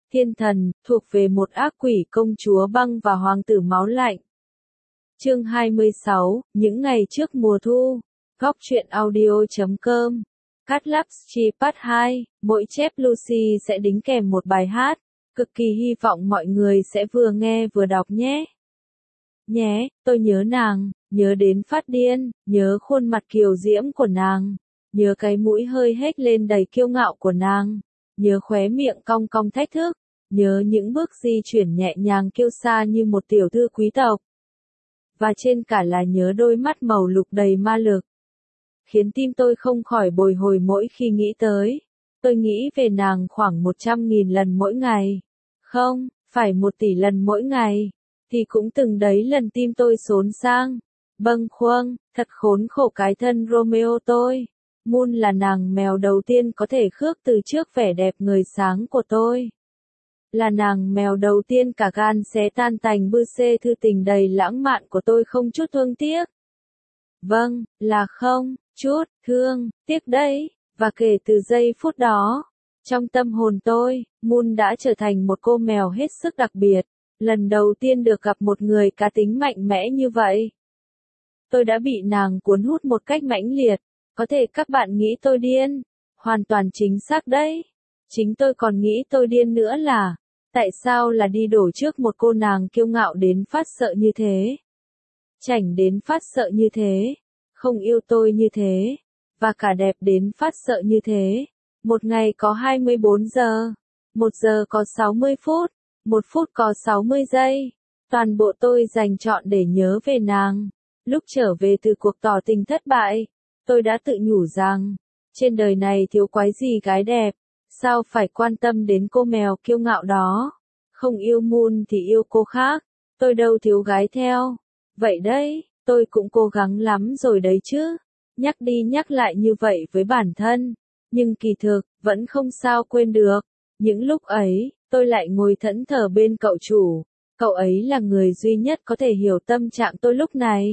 Thiên thần, thuộc về một ác quỷ công chúa băng và hoàng tử máu lạnh. Chương 26, những ngày trước mùa thu. Góc truyện audio.com. Cắt lắp Part 2, mỗi chép Lucy sẽ đính kèm một bài hát. Cực kỳ hy vọng mọi người sẽ vừa nghe vừa đọc nhé. Nhé, tôi nhớ nàng, nhớ đến phát điên, nhớ khuôn mặt kiều diễm của nàng, nhớ cái mũi hơi hếch lên đầy kiêu ngạo của nàng, nhớ khóe miệng cong cong thách thức, nhớ những bước di chuyển nhẹ nhàng kiêu sa như một tiểu thư quý tộc. Và trên cả là nhớ đôi mắt màu lục đầy ma lực. Khiến tim tôi không khỏi bồi hồi mỗi khi nghĩ tới. Tôi nghĩ về nàng khoảng 100.000 lần mỗi ngày. Không, phải 1 tỷ lần mỗi ngày. Thì cũng từng đấy lần tim tôi xốn sang. Bâng khuâng, thật khốn khổ cái thân Romeo tôi. Moon là nàng mèo đầu tiên có thể khước từ trước vẻ đẹp người sáng của tôi. Là nàng mèo đầu tiên cả gan xé tan tành bư xê thư tình đầy lãng mạn của tôi không chút thương tiếc. Vâng, là không, chút, thương, tiếc đấy, và kể từ giây phút đó, trong tâm hồn tôi, Moon đã trở thành một cô mèo hết sức đặc biệt, lần đầu tiên được gặp một người cá tính mạnh mẽ như vậy. Tôi đã bị nàng cuốn hút một cách mãnh liệt, có thể các bạn nghĩ tôi điên, hoàn toàn chính xác đấy. Chính tôi còn nghĩ tôi điên nữa là, tại sao là đi đổ trước một cô nàng kiêu ngạo đến phát sợ như thế? Chảnh đến phát sợ như thế, không yêu tôi như thế, và cả đẹp đến phát sợ như thế. Một ngày có 24 giờ, 1 giờ có 60 phút, 1 phút có 60 giây. Toàn bộ tôi dành trọn để nhớ về nàng. Lúc trở về từ cuộc tỏ tình thất bại, tôi đã tự nhủ rằng, trên đời này thiếu quái gì gái đẹp, sao phải quan tâm đến cô mèo kiêu ngạo đó. Không yêu Moon thì yêu cô khác, tôi đâu thiếu gái theo. Vậy đấy, tôi cũng cố gắng lắm rồi đấy chứ. Nhắc đi nhắc lại như vậy với bản thân. Nhưng kỳ thực, vẫn không sao quên được. Những lúc ấy, tôi lại ngồi thẫn thờ bên cậu chủ. Cậu ấy là người duy nhất có thể hiểu tâm trạng tôi lúc này.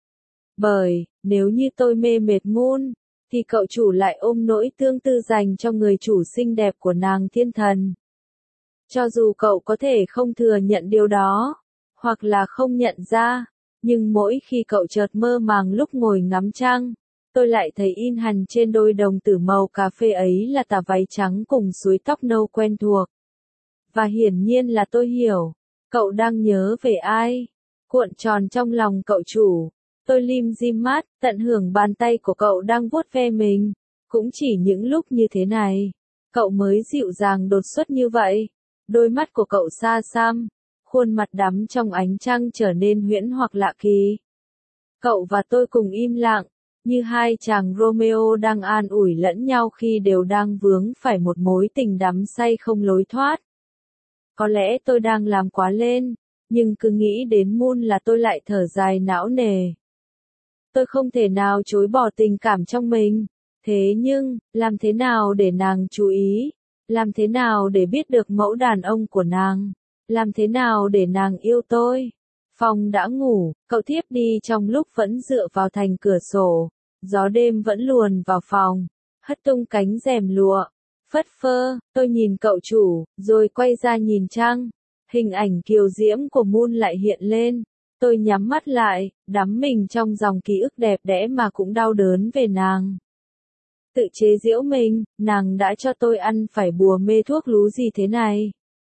Bởi, nếu như tôi mê mệt Moon, thì cậu chủ lại ôm nỗi tương tư dành cho người chủ xinh đẹp của nàng thiên thần. Cho dù cậu có thể không thừa nhận điều đó, hoặc là không nhận ra, nhưng mỗi khi cậu chợt mơ màng lúc ngồi ngắm trăng, tôi lại thấy in hằn trên đôi đồng tử màu cà phê ấy là tà váy trắng cùng suối tóc nâu quen thuộc. Và hiển nhiên là tôi hiểu, cậu đang nhớ về ai. Cuộn tròn trong lòng cậu chủ, tôi lim dim mắt, tận hưởng bàn tay của cậu đang vuốt ve mình. Cũng chỉ những lúc như thế này, cậu mới dịu dàng đột xuất như vậy. Đôi mắt của cậu xa xăm, khuôn mặt đắm trong ánh trăng trở nên huyễn hoặc lạ kỳ. Cậu và tôi cùng im lặng, như hai chàng Romeo đang an ủi lẫn nhau khi đều đang vướng phải một mối tình đắm say không lối thoát. Có lẽ tôi đang làm quá lên, nhưng cứ nghĩ đến Moon là tôi lại thở dài não nề. Tôi không thể nào chối bỏ tình cảm trong mình, thế nhưng, làm thế nào để nàng chú ý? Làm thế nào để biết được mẫu đàn ông của nàng? Làm thế nào để nàng yêu tôi? Phong đã ngủ, cậu thiếp đi trong lúc vẫn dựa vào thành cửa sổ. Gió đêm vẫn luồn vào phòng, hất tung cánh rèm lụa. Phất phơ, tôi nhìn cậu chủ, rồi quay ra nhìn trăng. Hình ảnh kiều diễm của Moon lại hiện lên. Tôi nhắm mắt lại, đắm mình trong dòng ký ức đẹp đẽ mà cũng đau đớn về nàng. Tự chế giễu mình, nàng đã cho tôi ăn phải bùa mê thuốc lú gì thế này.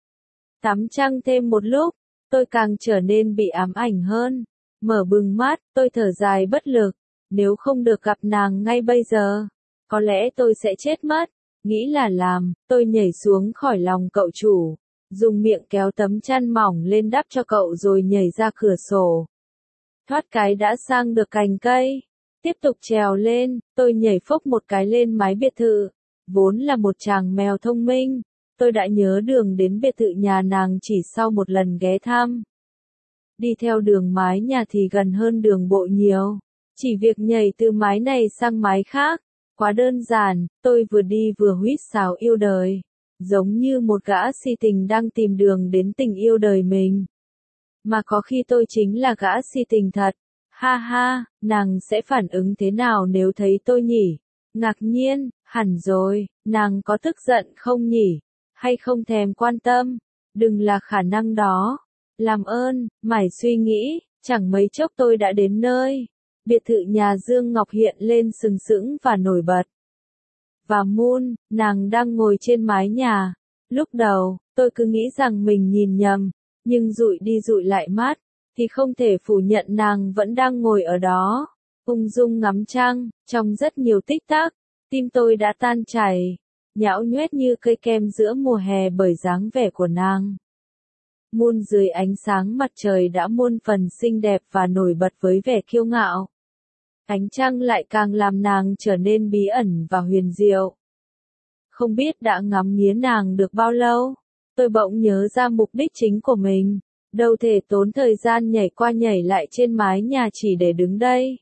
Tắm trăng thêm một lúc, tôi càng trở nên bị ám ảnh hơn. Mở bừng mắt, tôi thở dài bất lực. Nếu không được gặp nàng ngay bây giờ, có lẽ tôi sẽ chết mất. Nghĩ là làm, tôi nhảy xuống khỏi lòng cậu chủ, dùng miệng kéo tấm chăn mỏng lên đắp cho cậu rồi nhảy ra cửa sổ. Thoát cái đã sang được cành cây. Tiếp tục trèo lên, tôi nhảy phốc một cái lên mái biệt thự. Vốn là một chàng mèo thông minh, tôi đã nhớ đường đến biệt thự nhà nàng chỉ sau một lần ghé thăm. Đi theo đường mái nhà thì gần hơn đường bộ nhiều. Chỉ việc nhảy từ mái này sang mái khác, quá đơn giản, tôi vừa đi vừa huýt sáo yêu đời. Giống như một gã si tình đang tìm đường đến tình yêu đời mình. Mà có khi tôi chính là gã si tình thật. Ha ha, nàng sẽ phản ứng thế nào nếu thấy tôi nhỉ? Ngạc nhiên, hẳn rồi, nàng có tức giận không nhỉ? hay không thèm quan tâm, đừng là khả năng đó. Làm ơn, mải suy nghĩ, chẳng mấy chốc tôi đã đến nơi. Biệt thự nhà Dương Ngọc hiện lên sừng sững và nổi bật. Và Moon, nàng đang ngồi trên mái nhà. Lúc đầu, tôi cứ nghĩ rằng mình nhìn nhầm, nhưng dụi đi dụi lại mắt, thì không thể phủ nhận nàng vẫn đang ngồi ở đó, ung dung ngắm trăng, trong rất nhiều tích tắc, tim tôi đã tan chảy, nhão nhoét như cây kem giữa mùa hè bởi dáng vẻ của nàng. Moon dưới ánh sáng mặt trời đã muôn phần xinh đẹp và nổi bật với vẻ kiêu ngạo. Ánh trăng lại càng làm nàng trở nên bí ẩn và huyền diệu. Không biết đã ngắm nghía nàng được bao lâu, tôi bỗng nhớ ra mục đích chính của mình, đâu thể tốn thời gian nhảy qua nhảy lại trên mái nhà chỉ để đứng đây.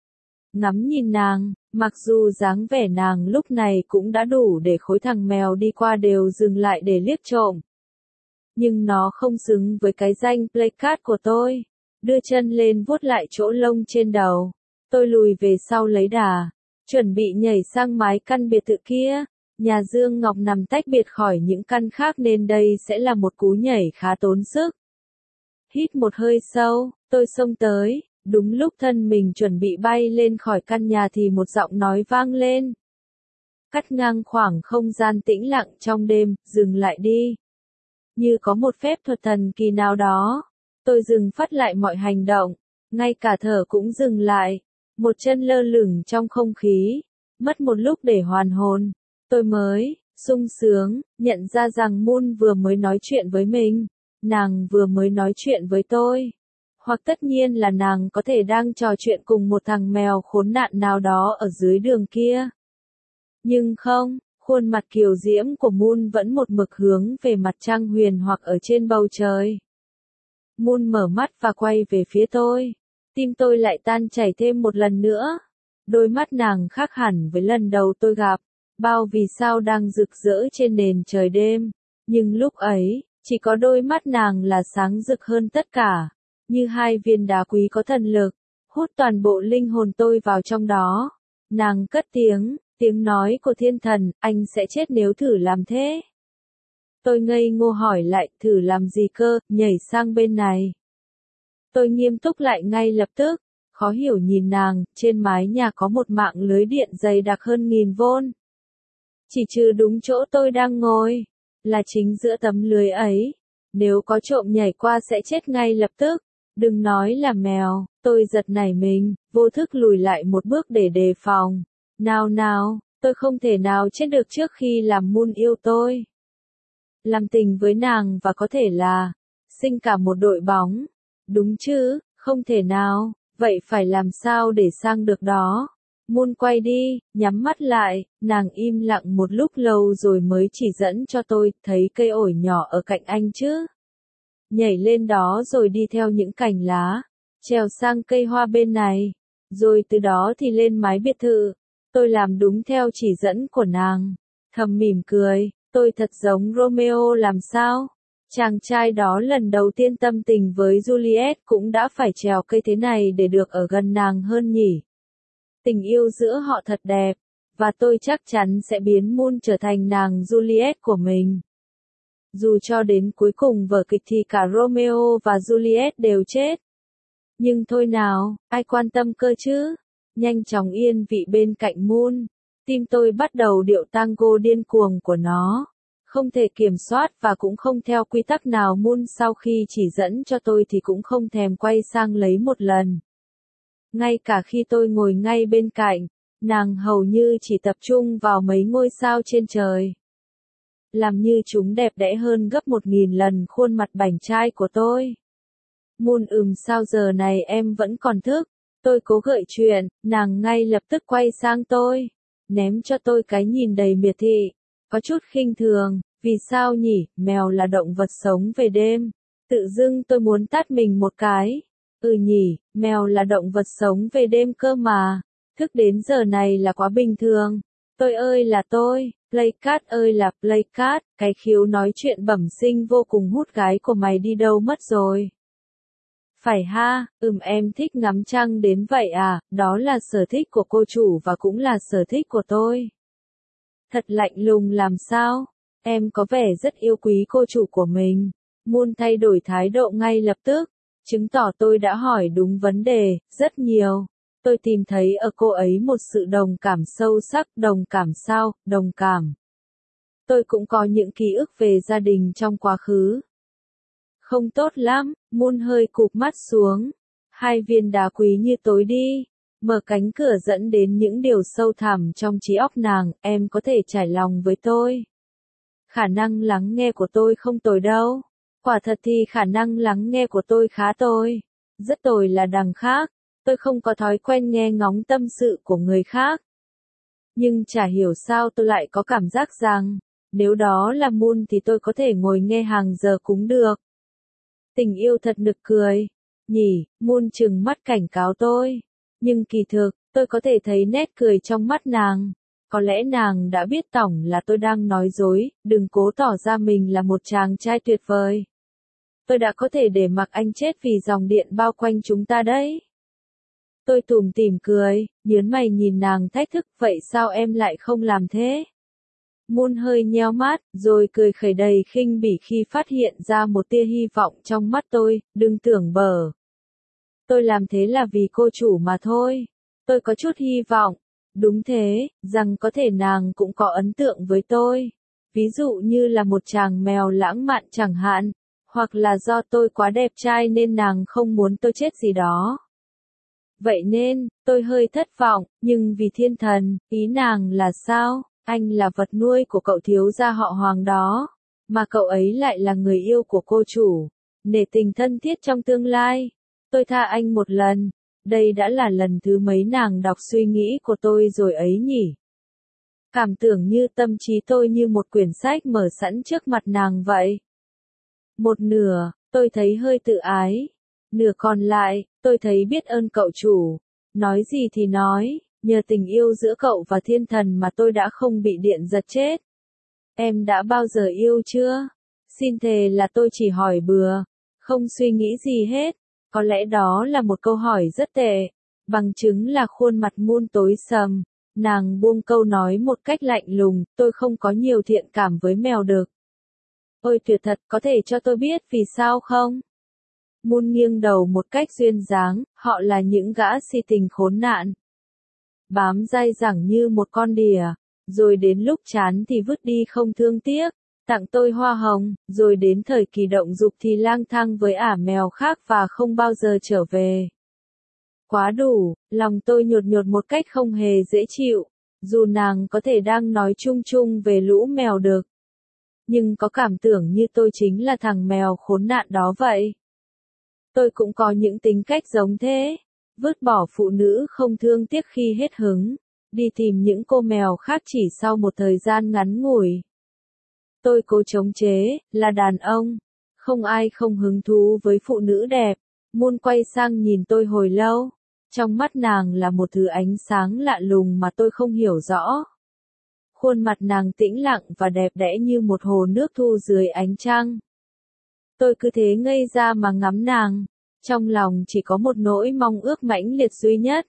Ngắm nhìn nàng, mặc dù dáng vẻ nàng lúc này cũng đã đủ để khối thằng mèo đi qua đều dừng lại để liếc trộm. Nhưng nó không xứng với cái danh Playcat của tôi. Đưa chân lên vuốt lại chỗ lông trên đầu. Tôi lùi về sau lấy đà, chuẩn bị nhảy sang mái căn biệt thự kia. Nhà Dương Ngọc nằm tách biệt khỏi những căn khác nên đây sẽ là một cú nhảy khá tốn sức. Hít một hơi sâu, tôi xông tới, đúng lúc thân mình chuẩn bị bay lên khỏi căn nhà thì một giọng nói vang lên. Cắt ngang khoảng không gian tĩnh lặng trong đêm, dừng lại đi. Như có một phép thuật thần kỳ nào đó, tôi dừng phát lại mọi hành động, ngay cả thở cũng dừng lại, một chân lơ lửng trong không khí, mất một lúc để hoàn hồn, tôi mới, sung sướng, nhận ra rằng Moon vừa mới nói chuyện với mình, nàng vừa mới nói chuyện với tôi, hoặc tất nhiên là nàng có thể đang trò chuyện cùng một thằng mèo khốn nạn nào đó ở dưới đường kia. Nhưng không. Khuôn mặt kiều diễm của Moon vẫn một mực hướng về mặt trăng huyền hoặc ở trên bầu trời. Moon mở mắt và quay về phía tôi. Tim tôi lại tan chảy thêm một lần nữa. Đôi mắt nàng khác hẳn với lần đầu tôi gặp. Bao vì sao đang rực rỡ trên nền trời đêm. Nhưng lúc ấy, chỉ có đôi mắt nàng là sáng rực hơn tất cả. Như hai viên đá quý có thần lực. Hút toàn bộ linh hồn tôi vào trong đó. Nàng cất tiếng. Tiếng nói của thiên thần, anh sẽ chết nếu thử làm thế. Tôi ngây ngô hỏi lại, thử làm gì cơ, nhảy sang bên này. Tôi nghiêm túc lại ngay lập tức, khó hiểu nhìn nàng, trên mái nhà có một mạng lưới điện dày đặc hơn 1000V. Chỉ trừ đúng chỗ tôi đang ngồi, là chính giữa tấm lưới ấy. Nếu có trộm nhảy qua sẽ chết ngay lập tức. Đừng nói là mèo, tôi giật nảy mình, vô thức lùi lại một bước để đề phòng. Nào, tôi không thể nào chết được trước khi làm Moon yêu tôi. Làm tình với nàng và có thể là sinh cả một đội bóng. Đúng chứ, không thể nào, vậy phải làm sao để sang được đó. Moon quay đi, nhắm mắt lại, nàng im lặng một lúc lâu rồi mới chỉ dẫn cho tôi thấy cây ổi nhỏ ở cạnh anh chứ. Nhảy lên đó rồi đi theo những cành lá, trèo sang cây hoa bên này, rồi từ đó thì lên mái biệt thự. Tôi làm đúng theo chỉ dẫn của nàng, thầm mỉm cười, tôi thật giống Romeo làm sao? Chàng trai đó lần đầu tiên tâm tình với Juliet cũng đã phải trèo cây thế này để được ở gần nàng hơn nhỉ. Tình yêu giữa họ thật đẹp, và tôi chắc chắn sẽ biến Moon trở thành nàng Juliet của mình. Dù cho đến cuối cùng vở kịch thì cả Romeo và Juliet đều chết. Nhưng thôi nào, ai quan tâm cơ chứ? Nhanh chóng yên vị bên cạnh Moon, tim tôi bắt đầu điệu tango điên cuồng của nó. Không thể kiểm soát và cũng không theo quy tắc nào. Moon sau khi chỉ dẫn cho tôi thì cũng không thèm quay sang lấy một lần. Ngay cả khi tôi ngồi ngay bên cạnh, nàng hầu như chỉ tập trung vào mấy ngôi sao trên trời. Làm như chúng đẹp đẽ hơn gấp 1000 lần khuôn mặt bảnh trai của tôi. Moon sao giờ này em vẫn còn thức? Tôi cố gợi chuyện, nàng ngay lập tức quay sang tôi, ném cho tôi cái nhìn đầy miệt thị, có chút khinh thường, vì sao nhỉ, mèo là động vật sống về đêm. Tự dưng tôi muốn tát mình một cái. Nhỉ, mèo là động vật sống về đêm cơ mà, thức đến giờ này là quá bình thường. Tôi ơi là tôi, Playcat ơi là Playcat, cái khiếu nói chuyện bẩm sinh vô cùng hút gái của mày đi đâu mất rồi. Phải ha, em thích ngắm trăng đến vậy à, đó là sở thích của cô chủ và cũng là sở thích của tôi. Thật lạnh lùng làm sao? Em có vẻ rất yêu quý cô chủ của mình. Moon thay đổi thái độ ngay lập tức, chứng tỏ tôi đã hỏi đúng vấn đề, rất nhiều. Tôi tìm thấy ở cô ấy một sự đồng cảm sâu sắc. Đồng cảm sao? Đồng cảm. Tôi cũng có những ký ức về gia đình trong quá khứ. Không tốt lắm, Moon hơi cụp mắt xuống. Hai viên đá quý như tối đi. Mở cánh cửa dẫn đến những điều sâu thẳm trong trí óc nàng, em có thể trải lòng với tôi. Khả năng lắng nghe của tôi không tồi đâu. Quả thật thì khả năng lắng nghe của tôi khá tồi. Rất tồi là đằng khác. Tôi không có thói quen nghe ngóng tâm sự của người khác. Nhưng chả hiểu sao tôi lại có cảm giác rằng, nếu đó là Moon thì tôi có thể ngồi nghe hàng giờ cũng được. Tình yêu thật nực cười. Nhỉ, Moon trừng mắt cảnh cáo tôi. Nhưng kỳ thực, tôi có thể thấy nét cười trong mắt nàng. Có lẽ nàng đã biết tổng là tôi đang nói dối, đừng cố tỏ ra mình là một chàng trai tuyệt vời. Tôi đã có thể để mặc anh chết vì dòng điện bao quanh chúng ta đấy. Tôi tủm tỉm cười, nhớn mày nhìn nàng thách thức, vậy sao em lại không làm thế? Moon hơi nheo mắt, rồi cười khẩy đầy khinh bỉ khi phát hiện ra một tia hy vọng trong mắt tôi, đừng tưởng bở. Tôi làm thế là vì cô chủ mà thôi. Tôi có chút hy vọng. Đúng thế, rằng có thể nàng cũng có ấn tượng với tôi. Ví dụ như là một chàng mèo lãng mạn chẳng hạn. Hoặc là do tôi quá đẹp trai nên nàng không muốn tôi chết gì đó. Vậy nên, tôi hơi thất vọng, nhưng vì thiên thần, ý nàng là sao? Anh là vật nuôi của cậu thiếu gia họ Hoàng đó. Mà cậu ấy lại là người yêu của cô chủ. Nể tình thân thiết trong tương lai. Tôi tha anh một lần. Đây đã là lần thứ mấy nàng đọc suy nghĩ của tôi rồi ấy nhỉ? Cảm tưởng như tâm trí tôi như một quyển sách mở sẵn trước mặt nàng vậy. Một nửa, tôi thấy hơi tự ái. Nửa còn lại, tôi thấy biết ơn cậu chủ. Nói gì thì nói, nhờ tình yêu giữa cậu và thiên thần mà tôi đã không bị điện giật chết. Em đã bao giờ yêu chưa? Xin thề là tôi chỉ hỏi bừa, không suy nghĩ gì hết. Có lẽ đó là một câu hỏi rất tệ. Bằng chứng là khuôn mặt Moon tối sầm. Nàng buông câu nói một cách lạnh lùng, tôi không có nhiều thiện cảm với mèo đực. Ôi tuyệt thật, có thể cho tôi biết vì sao không? Moon nghiêng đầu một cách duyên dáng, họ là những gã si tình khốn nạn. Bám dai dẳng như một con đỉa, rồi đến lúc chán thì vứt đi không thương tiếc. Tặng tôi hoa hồng, rồi đến thời kỳ động dục thì lang thang với ả mèo khác và không bao giờ trở về. Quá đủ, lòng tôi nhột nhột một cách không hề dễ chịu, dù nàng có thể đang nói chung chung về lũ mèo đực. Nhưng có cảm tưởng như tôi chính là thằng mèo khốn nạn đó vậy. Tôi cũng có những tính cách giống thế, vứt bỏ phụ nữ không thương tiếc khi hết hứng, đi tìm những cô mèo khác chỉ sau một thời gian ngắn ngủi. Tôi cố chống chế, là đàn ông. Không ai không hứng thú với phụ nữ đẹp. Moon quay sang nhìn tôi hồi lâu. Trong mắt nàng là một thứ ánh sáng lạ lùng mà tôi không hiểu rõ. Khuôn mặt nàng tĩnh lặng và đẹp đẽ như một hồ nước thu dưới ánh trăng. Tôi cứ thế ngây ra mà ngắm nàng. Trong lòng chỉ có một nỗi mong ước mãnh liệt duy nhất.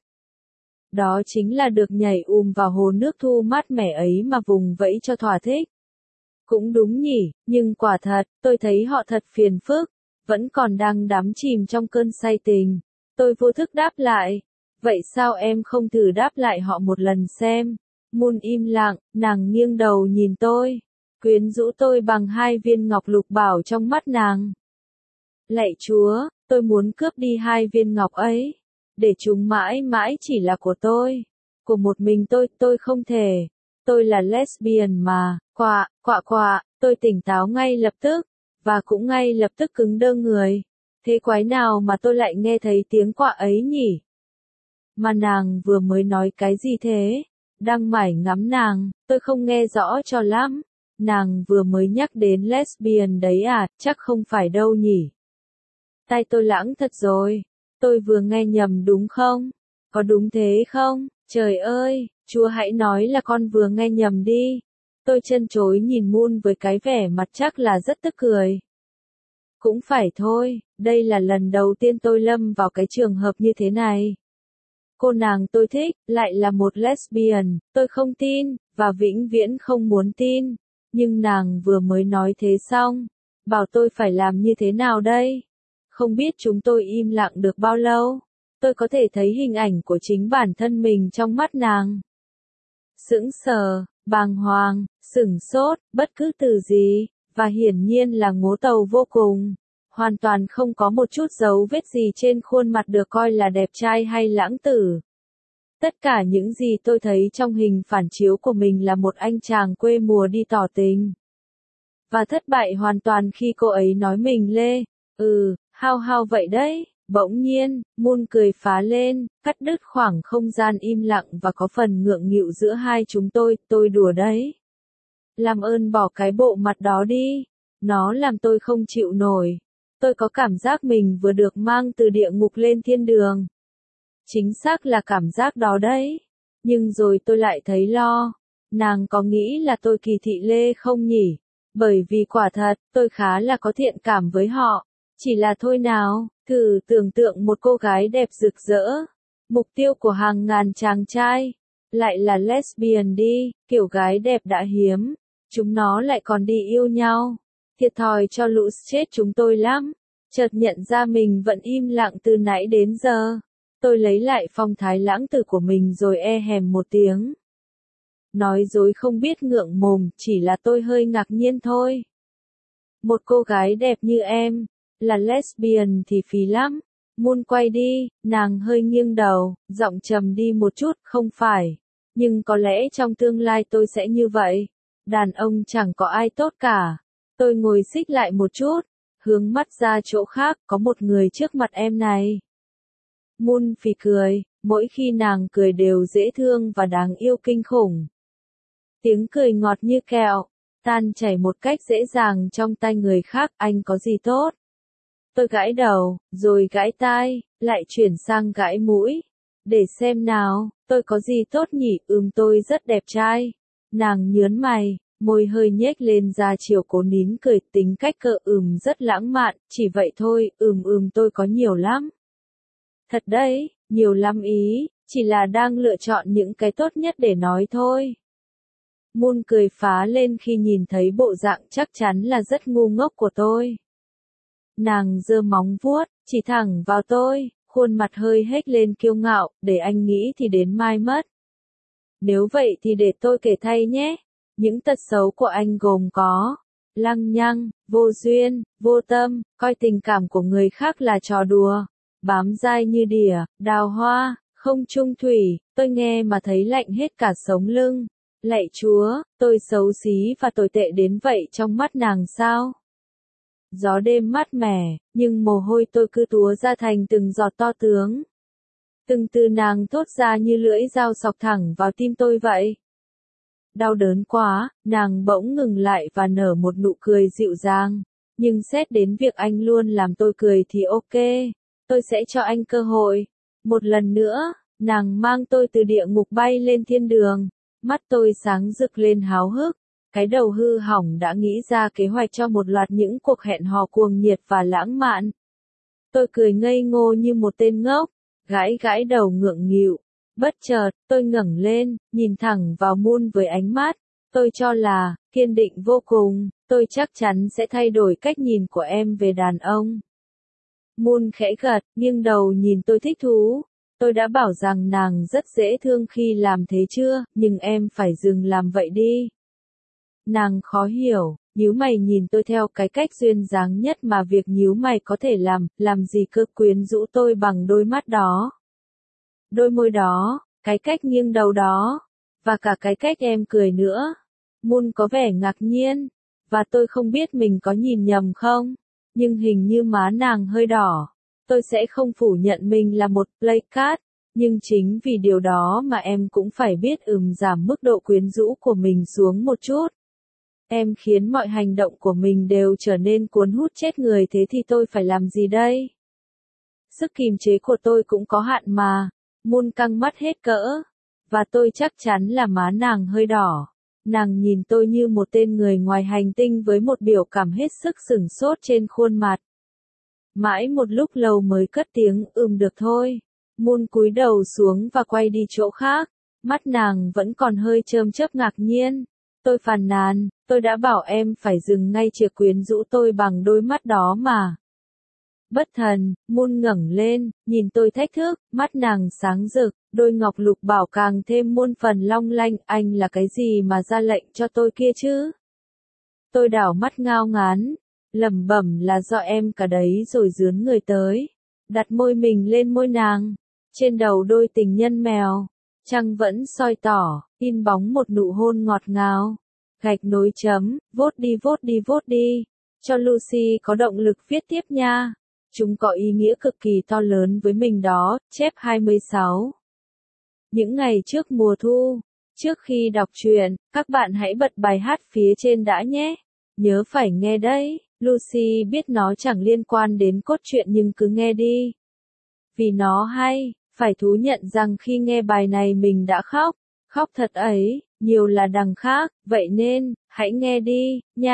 Đó chính là được nhảy vào hồ nước thu mát mẻ ấy mà vùng vẫy cho thỏa thích. Cũng đúng nhỉ, nhưng quả thật, tôi thấy họ thật phiền phức, vẫn còn đang đắm chìm trong cơn say tình. Tôi vô thức đáp lại. Vậy sao em không thử đáp lại họ một lần xem? Moon im lặng, nàng nghiêng đầu nhìn tôi. Quyến rũ tôi bằng hai viên ngọc lục bảo trong mắt nàng. Lạy Chúa, tôi muốn cướp đi hai viên ngọc ấy. Để chúng mãi mãi chỉ là của tôi. Của một mình tôi không thể. Tôi là lesbian mà, quạ, tôi tỉnh táo ngay lập tức, và cũng ngay lập tức cứng đơ người. Thế quái nào mà tôi lại nghe thấy tiếng quạ ấy nhỉ? Mà nàng vừa mới nói cái gì thế? Đang mải ngắm nàng, tôi không nghe rõ cho lắm. Nàng vừa mới nhắc đến lesbian đấy à, chắc không phải đâu nhỉ? Tai tôi lãng thật rồi. Tôi vừa nghe nhầm đúng không? Có đúng thế không? Trời ơi, Chúa hãy nói là con vừa nghe nhầm đi. Tôi chân chối nhìn Moon với cái vẻ mặt chắc là rất tức cười. Cũng phải thôi, đây là lần đầu tiên tôi lâm vào cái trường hợp như thế này. Cô nàng tôi thích, lại là một lesbian, tôi không tin, và vĩnh viễn không muốn tin. Nhưng nàng vừa mới nói thế xong, bảo tôi phải làm như thế nào đây? Không biết chúng tôi im lặng được bao lâu, tôi có thể thấy hình ảnh của chính bản thân mình trong mắt nàng. Sững sờ, bàng hoàng, sửng sốt, bất cứ từ gì, và hiển nhiên là ngố tàu vô cùng. Hoàn toàn không có một chút dấu vết gì trên khuôn mặt được coi là đẹp trai hay lãng tử. Tất cả những gì tôi thấy trong hình phản chiếu của mình là một anh chàng quê mùa đi tỏ tình. Và thất bại hoàn toàn khi cô ấy nói mình lê, hao hao vậy đấy. Bỗng nhiên, Moon cười phá lên, cắt đứt khoảng không gian im lặng và có phần ngượng nghịu giữa hai chúng tôi đùa đấy. Làm ơn bỏ cái bộ mặt đó đi, nó làm tôi không chịu nổi. Tôi có cảm giác mình vừa được mang từ địa ngục lên thiên đường. Chính xác là cảm giác đó đấy. Nhưng rồi tôi lại thấy lo. Nàng có nghĩ là tôi kỳ thị Lê không nhỉ? Bởi vì quả thật, tôi khá là có thiện cảm với họ. Chỉ là thôi nào, thử tưởng tượng một cô gái đẹp rực rỡ. Mục tiêu của hàng ngàn chàng trai. Lại là lesbian đi, kiểu gái đẹp đã hiếm. Chúng nó lại còn đi yêu nhau. Thiệt thòi cho lũ chết chúng tôi lắm. Chợt nhận ra mình vẫn im lặng từ nãy đến giờ. Tôi lấy lại phong thái lãng tử của mình rồi hèm một tiếng. Nói dối không biết ngượng mồm, chỉ là tôi hơi ngạc nhiên thôi. Một cô gái đẹp như em, là lesbian thì phí lắm. Moon quay đi, nàng hơi nghiêng đầu, giọng trầm đi một chút, không phải. Nhưng có lẽ trong tương lai tôi sẽ như vậy. Đàn ông chẳng có ai tốt cả. Tôi ngồi xích lại một chút, hướng mắt ra chỗ khác, có một người trước mặt em này. Moon phì cười, mỗi khi nàng cười đều dễ thương và đáng yêu kinh khủng. Tiếng cười ngọt như kẹo, tan chảy một cách dễ dàng trong tai người khác, anh có gì tốt? Tôi gãi đầu, rồi gãi tai, lại chuyển sang gãi mũi. Để xem nào, tôi có gì tốt nhỉ? Tôi rất đẹp trai. Nàng nhớn mày, môi hơi nhếch lên ra chiều cố nín cười, tính cách rất lãng mạn, chỉ vậy thôi, tôi có nhiều lắm. Thật đấy, nhiều lắm ý, chỉ là đang lựa chọn những cái tốt nhất để nói thôi. Moon cười phá lên khi nhìn thấy bộ dạng chắc chắn là rất ngu ngốc của tôi. Nàng giơ móng vuốt, chỉ thẳng vào tôi, khuôn mặt hơi hếch lên kiêu ngạo, để anh nghĩ thì đến mai mất. Nếu vậy thì để tôi kể thay nhé. Những tật xấu của anh gồm có lăng nhăng, vô duyên, vô tâm, coi tình cảm của người khác là trò đùa, bám dai như đỉa, đào hoa, không chung thủy. Tôi nghe mà thấy lạnh hết cả sống lưng. Lạy Chúa, tôi xấu xí và tồi tệ đến vậy trong mắt nàng sao? Gió đêm mát mẻ, nhưng mồ hôi tôi cứ túa ra thành từng giọt to tướng. Từng từ nàng thốt ra như lưỡi dao xọc thẳng vào tim tôi vậy. Đau đớn quá, nàng bỗng ngừng lại và nở một nụ cười dịu dàng. Nhưng xét đến việc anh luôn làm tôi cười thì ok, tôi sẽ cho anh cơ hội. Một lần nữa, nàng mang tôi từ địa ngục bay lên thiên đường. Mắt tôi sáng rực lên háo hức. Cái đầu hư hỏng đã nghĩ ra kế hoạch cho một loạt những cuộc hẹn hò cuồng nhiệt và lãng mạn. Tôi cười ngây ngô như một tên ngốc, gãi gãi đầu ngượng nghịu. Bất chợt, tôi ngẩng lên, nhìn thẳng vào Moon với ánh mắt. Tôi cho là, kiên định vô cùng, tôi chắc chắn sẽ thay đổi cách nhìn của em về đàn ông. Moon khẽ gật, nghiêng đầu nhìn tôi thích thú. Tôi đã bảo rằng nàng rất dễ thương khi làm thế chưa, nhưng em phải dừng làm vậy đi. Nàng khó hiểu, nhíu mày nhìn tôi theo cái cách duyên dáng nhất mà việc nhíu mày có thể làm gì cơ, quyến rũ tôi bằng đôi mắt đó. Đôi môi đó, cái cách nghiêng đầu đó, và cả cái cách em cười nữa. Moon có vẻ ngạc nhiên, và tôi không biết mình có nhìn nhầm không, nhưng hình như má nàng hơi đỏ. Tôi sẽ không phủ nhận mình là một playgirl, nhưng chính vì điều đó mà em cũng phải biết giảm mức độ quyến rũ của mình xuống một chút. Em khiến mọi hành động của mình đều trở nên cuốn hút chết người, thế thì tôi phải làm gì đây? Sức kìm chế của tôi cũng có hạn mà. Moon căng mắt hết cỡ. Và tôi chắc chắn là má nàng hơi đỏ. Nàng nhìn tôi như một tên người ngoài hành tinh với một biểu cảm hết sức sửng sốt trên khuôn mặt. Mãi một lúc lâu mới cất tiếng được thôi. Moon cúi đầu xuống và quay đi chỗ khác. Mắt nàng vẫn còn hơi chớm chớp ngạc nhiên. Tôi phàn nàn, tôi đã bảo em phải dừng ngay việc quyến rũ tôi bằng đôi mắt đó mà. Bất thần, Moon ngẩng lên, nhìn tôi thách thức, mắt nàng sáng rực, đôi ngọc lục bảo càng thêm muôn phần long lanh, anh là cái gì mà ra lệnh cho tôi kia chứ? Tôi đảo mắt ngao ngán, lẩm bẩm là do em cả đấy rồi dướn người tới, đặt môi mình lên môi nàng, trên đầu đôi tình nhân mèo, trăng vẫn soi tỏ, in bóng một nụ hôn ngọt ngào. Gạch nối chấm, vote đi vote đi vote đi, cho Lucy có động lực viết tiếp nha. Chúng có ý nghĩa cực kỳ to lớn với mình đó, chép 26. Những ngày trước mùa thu, trước khi đọc truyện, các bạn hãy bật bài hát phía trên đã nhé. Nhớ phải nghe đấy, Lucy biết nó chẳng liên quan đến cốt truyện nhưng cứ nghe đi. Vì nó hay, phải thú nhận rằng khi nghe bài này mình đã khóc, khóc thật ấy, nhiều là đằng khác, vậy nên, hãy nghe đi, nha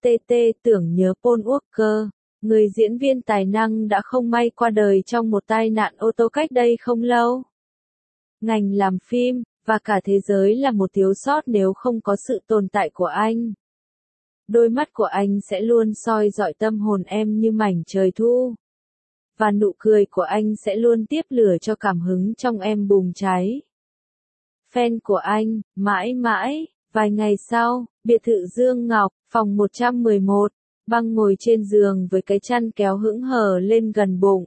tưởng nhớ Paul Walker. Người diễn viên tài năng đã không may qua đời trong một tai nạn ô tô cách đây không lâu. Ngành làm phim, và cả thế giới là một thiếu sót nếu không có sự tồn tại của anh. Đôi mắt của anh sẽ luôn soi dọi tâm hồn em như mảnh trời thu. Và nụ cười của anh sẽ luôn tiếp lửa cho cảm hứng trong em bùng cháy. Fan của anh, mãi mãi, vài ngày sau, biệt thự Dương Ngọc, phòng 111. Băng ngồi trên giường với cái chăn kéo hững hờ lên gần bụng.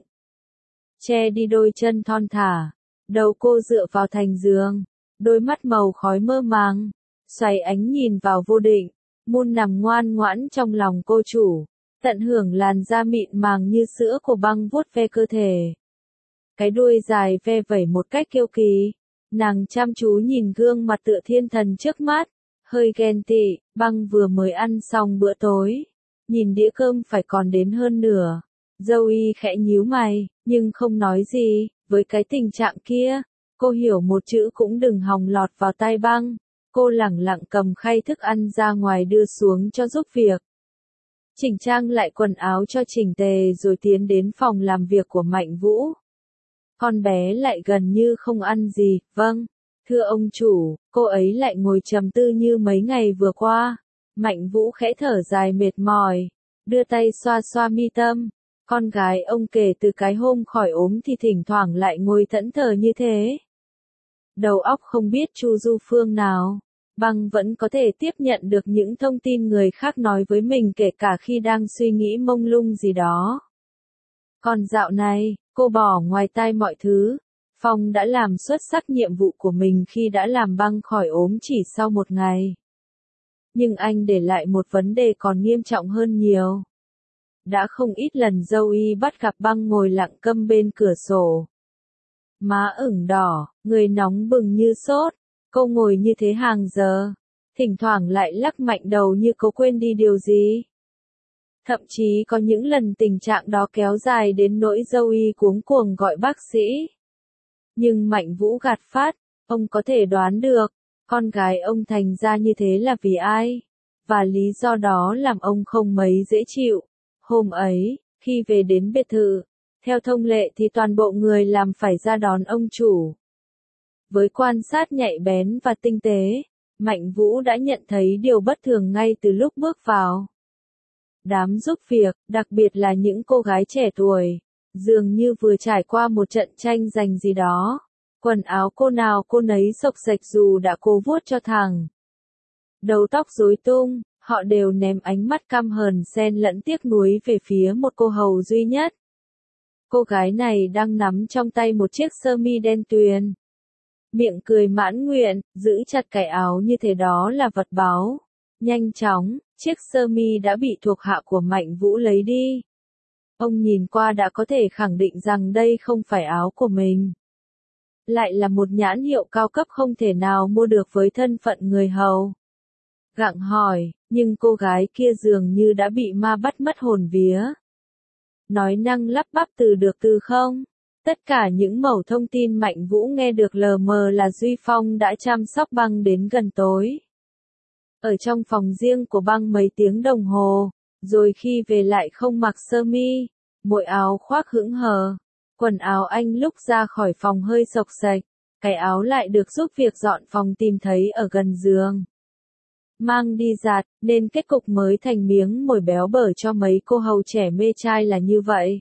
Che đi đôi chân thon thả. Đầu cô dựa vào thành giường. Đôi mắt màu khói mơ màng. Xoáy ánh nhìn vào vô định. Moon nằm ngoan ngoãn trong lòng cô chủ. Tận hưởng làn da mịn màng như sữa của băng vuốt ve cơ thể. Cái đuôi dài ve vẩy một cách kiêu kỳ. Nàng chăm chú nhìn gương mặt tựa thiên thần trước mắt. Hơi ghen tị, băng vừa mới ăn xong bữa tối. Nhìn đĩa cơm phải còn đến hơn nửa. Zoe khẽ nhíu mày, nhưng không nói gì, với cái tình trạng kia, cô hiểu một chữ cũng đừng hòng lọt vào tai băng. Cô lẳng lặng cầm khay thức ăn ra ngoài đưa xuống cho giúp việc. Chỉnh trang lại quần áo cho chỉnh tề rồi tiến đến phòng làm việc của Mạnh Vũ. Con bé lại gần như không ăn gì, vâng. Thưa ông chủ, cô ấy lại ngồi trầm tư như mấy ngày vừa qua. Mạnh Vũ khẽ thở dài mệt mỏi, đưa tay xoa xoa mi tâm. Con gái ông kể từ cái hôm khỏi ốm thì thỉnh thoảng lại ngồi thẫn thờ như thế. Đầu óc không biết chu du phương nào. Băng vẫn có thể tiếp nhận được những thông tin người khác nói với mình kể cả khi đang suy nghĩ mông lung gì đó. Còn dạo này, cô bỏ ngoài tai mọi thứ. Phong đã làm xuất sắc nhiệm vụ của mình khi đã làm băng khỏi ốm chỉ sau một ngày. Nhưng anh để lại một vấn đề còn nghiêm trọng hơn nhiều. Đã không ít lần Zoe bắt gặp băng ngồi lặng câm bên cửa sổ. Má ửng đỏ, người nóng bừng như sốt, cô ngồi như thế hàng giờ. Thỉnh thoảng lại lắc mạnh đầu như cố quên đi điều gì. Thậm chí có những lần tình trạng đó kéo dài đến nỗi Zoe cuống cuồng gọi bác sĩ. Nhưng Mạnh Vũ gạt phát, ông có thể đoán được, con gái ông thành ra như thế là vì ai, và lý do đó làm ông không mấy dễ chịu. Hôm ấy, khi về đến biệt thự, theo thông lệ thì toàn bộ người làm phải ra đón ông chủ. Với quan sát nhạy bén và tinh tế, Mạnh Vũ đã nhận thấy điều bất thường ngay từ lúc bước vào. Đám giúp việc, đặc biệt là những cô gái trẻ tuổi, dường như vừa trải qua một trận tranh giành gì đó. Quần áo cô nào cô nấy xộc xệch dù đã cố vuốt cho thẳng. Đầu tóc rối tung, họ đều ném ánh mắt căm hờn xen lẫn tiếc nuối về phía một cô hầu duy nhất. Cô gái này đang nắm trong tay một chiếc sơ mi đen tuyền. Miệng cười mãn nguyện, giữ chặt cái áo như thế đó là vật báu. Nhanh chóng, chiếc sơ mi đã bị thuộc hạ của Mạnh Vũ lấy đi. Ông nhìn qua đã có thể khẳng định rằng đây không phải áo của mình. Lại là một nhãn hiệu cao cấp không thể nào mua được với thân phận người hầu. Gặng hỏi, nhưng cô gái kia dường như đã bị ma bắt mất hồn vía. Nói năng lắp bắp từ được từ không? Tất cả những mẩu thông tin Mạnh Vũ nghe được lờ mờ là Duy Phong đã chăm sóc băng đến gần tối. Ở trong phòng riêng của băng mấy tiếng đồng hồ, rồi khi về lại không mặc sơ mi, mỗi áo khoác hững hờ. Quần áo anh lúc ra khỏi phòng hơi xộc xệch, cái áo lại được giúp việc dọn phòng tìm thấy ở gần giường. mang đi giặt, nên kết cục mới thành miếng mồi béo bở cho mấy cô hầu trẻ mê trai là như vậy.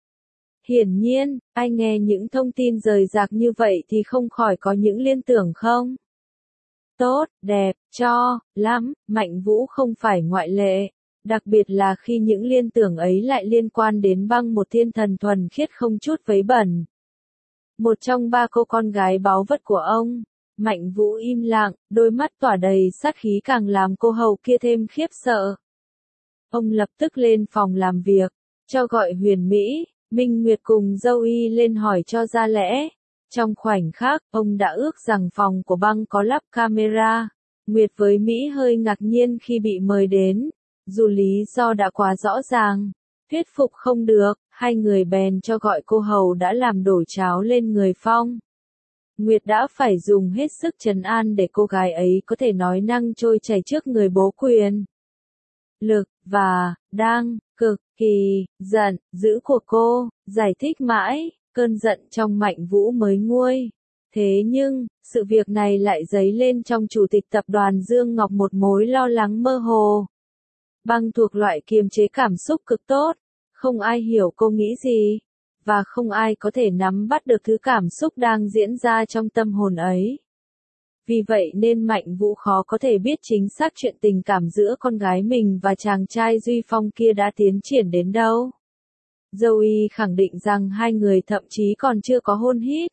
Hiển nhiên, ai nghe những thông tin rời rạc như vậy thì không khỏi có những liên tưởng không? Tốt, đẹp, cho, lắm, Mạnh Vũ không phải ngoại lệ. Đặc biệt là khi những liên tưởng ấy lại liên quan đến Băng, một thiên thần thuần khiết không chút vấy bẩn. Một trong ba cô con gái báu vật của ông. Mạnh Vũ im lặng, đôi mắt tỏa đầy sát khí càng làm cô hầu kia thêm khiếp sợ. Ông lập tức lên phòng làm việc, cho gọi Huyền Mỹ, Minh Nguyệt cùng Dâu Y lên hỏi cho ra lẽ. Trong khoảnh khắc, ông đã ước rằng phòng của Băng có lắp camera. Nguyệt với Mỹ hơi ngạc nhiên khi bị mời đến, dù lý do đã quá rõ ràng. Thuyết phục không được, hai người bèn cho gọi cô hầu đã làm đổ cháo lên người Phong. Nguyệt đã phải dùng hết sức trấn an để cô gái ấy có thể nói năng trôi chảy trước người bố quyền. Lực, và, đang, cực kỳ, giận, dữ của cô, giải thích mãi, cơn giận trong Mạnh Vũ mới nguôi. Thế nhưng, sự việc này lại dấy lên trong chủ tịch tập đoàn Dương Ngọc một mối lo lắng mơ hồ. Băng thuộc loại kiềm chế cảm xúc cực tốt, không ai hiểu cô nghĩ gì, và không ai có thể nắm bắt được thứ cảm xúc đang diễn ra trong tâm hồn ấy. Vì vậy nên Mạnh Vũ khó có thể biết chính xác chuyện tình cảm giữa con gái mình và chàng trai Duy Phong kia đã tiến triển đến đâu. Dâu Y khẳng định rằng hai người thậm chí còn chưa có hôn hít.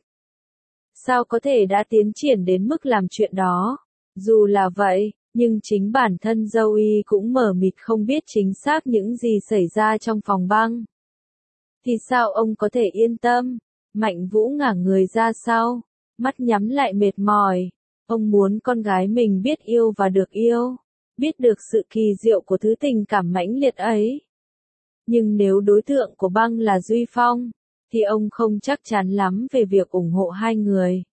Sao có thể đã tiến triển đến mức làm chuyện đó? Dù là vậy, nhưng chính bản thân Dâu Y cũng mờ mịt không biết chính xác những gì xảy ra trong phòng Băng. Thì sao ông có thể yên tâm? Mạnh Vũ ngả người ra sau, mắt nhắm lại mệt mỏi. Ông muốn con gái mình biết yêu và được yêu, biết được sự kỳ diệu của thứ tình cảm mãnh liệt ấy. Nhưng nếu đối tượng của Băng là Duy Phong, thì ông không chắc chắn lắm về việc ủng hộ hai người.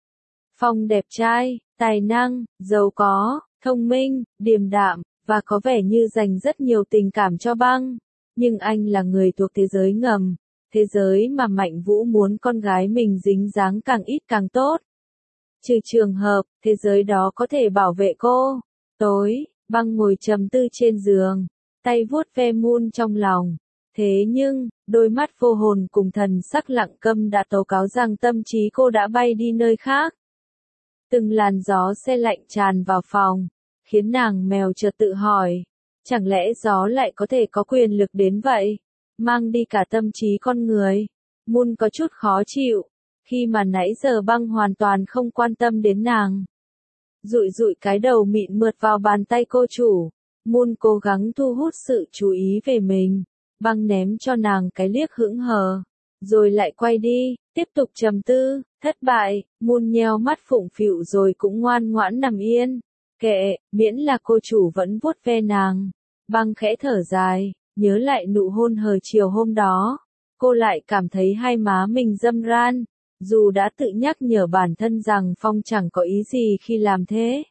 Phong đẹp trai, tài năng, giàu có, thông minh, điềm đạm, và có vẻ như dành rất nhiều tình cảm cho Băng. Nhưng anh là người thuộc thế giới ngầm, thế giới mà Mạnh Vũ muốn con gái mình dính dáng càng ít càng tốt. Trừ trường hợp, thế giới đó có thể bảo vệ cô. Tối, Băng ngồi trầm tư trên giường, tay vuốt ve Moon trong lòng. Thế nhưng, đôi mắt vô hồn cùng thần sắc lặng câm đã tố cáo rằng tâm trí cô đã bay đi nơi khác. Từng làn gió se lạnh tràn vào phòng, khiến nàng mèo chợt tự hỏi, chẳng lẽ gió lại có thể có quyền lực đến vậy, mang đi cả tâm trí con người. Moon có chút khó chịu, khi mà nãy giờ Băng hoàn toàn không quan tâm đến nàng. Dụi dụi cái đầu mịn mượt vào bàn tay cô chủ, Moon cố gắng thu hút sự chú ý về mình. Băng ném cho nàng cái liếc hững hờ, rồi lại quay đi, tiếp tục trầm tư. Thất bại, Moon nheo mắt phụng phịu rồi cũng ngoan ngoãn nằm yên. Kệ, miễn là cô chủ vẫn vuốt ve nàng. Băng khẽ thở dài, nhớ lại nụ hôn hờ chiều hôm đó. Cô lại cảm thấy hai má mình râm ran, dù đã tự nhắc nhở bản thân rằng Phong chẳng có ý gì khi làm thế.